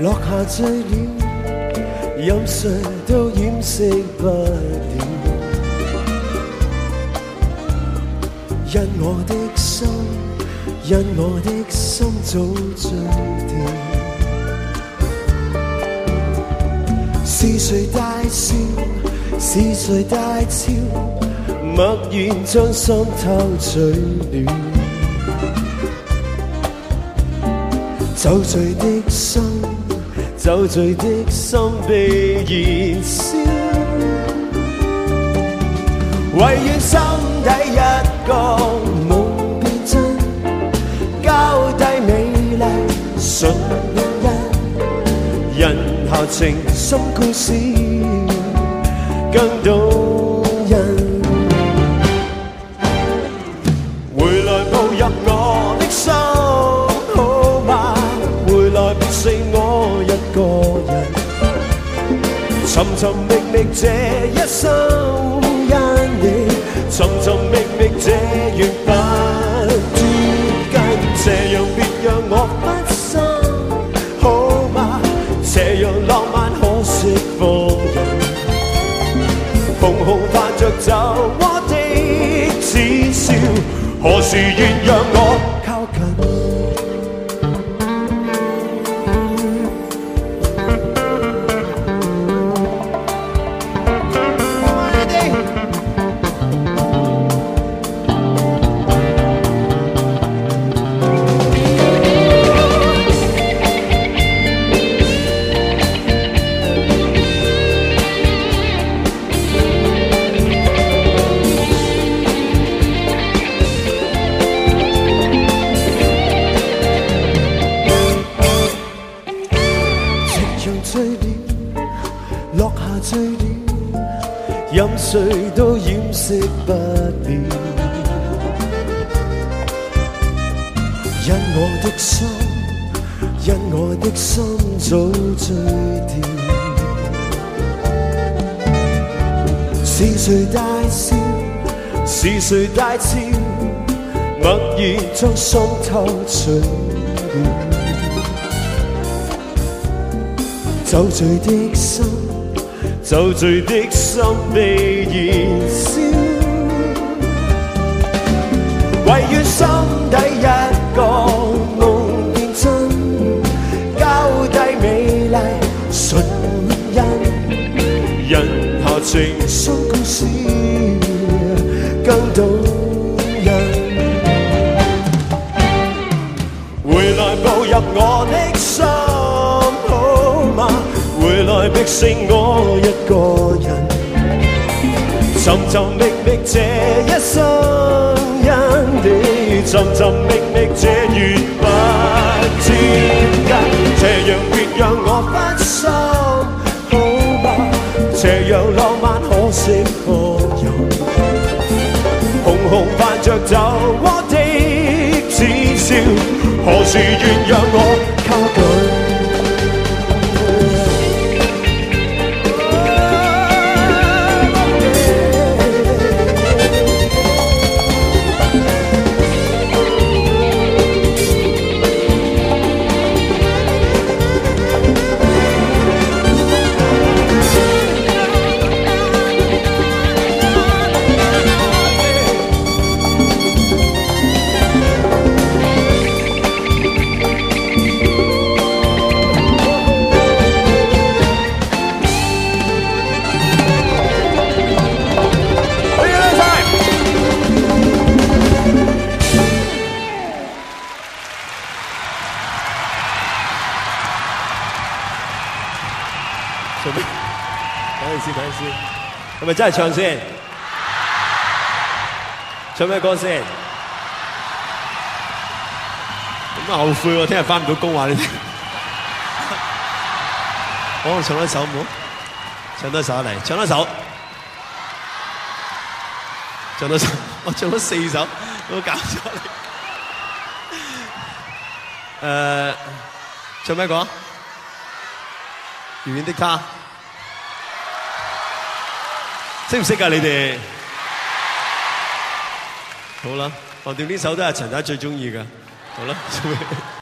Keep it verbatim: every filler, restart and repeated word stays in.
落下醉了，任誰都掩飾不了。因我的心，因我的心早醉掉。是誰大笑？是誰大笑？默然將心偷取了。酒醉的心，酒醉的心被燃燒。唯願心底一個夢變真，交低美麗純因，人下情深故事更動人。回來步入我的心，好嗎？回來別剩我一個人，尋尋覓覓這一生。因你尋尋覓覓這緣不脫根，這樣別讓我分心，好嗎？這樣浪漫可惜放人，紅紅泛着酒窩的恥笑，何時願讓我靠近？任誰都掩飾不了，因我的心，因我的心早醉掉。是誰大笑？是誰大笑？默然將心偷取了。酒醉的心，酒醉的心被燃燒，唯願心底一個夢變真，交低美麗純因，人下情深故事更動人。回來步入我的心，好嗎？回來別剩我一個人，尋尋覓覓這一生，因你尋尋覓覓這緣不脫根，這樣別讓我分心，好嗎？這樣浪漫可惜放任，紅紅泛着酒窩的恥笑，何時願讓我靠近？做咩？等陣先，等陣先，係咪真係唱先？唱咩歌先？咁啊後悔喎，聽日返唔到工話你聽。我唱一首唔好？唱多首嚟，唱多首，唱多首，我唱咗四首，我搞錯你。誒，唱咩歌？遙遠的他，識唔識㗎你哋？好啦，橫掂呢首都係陳太最中意㗎，好啦。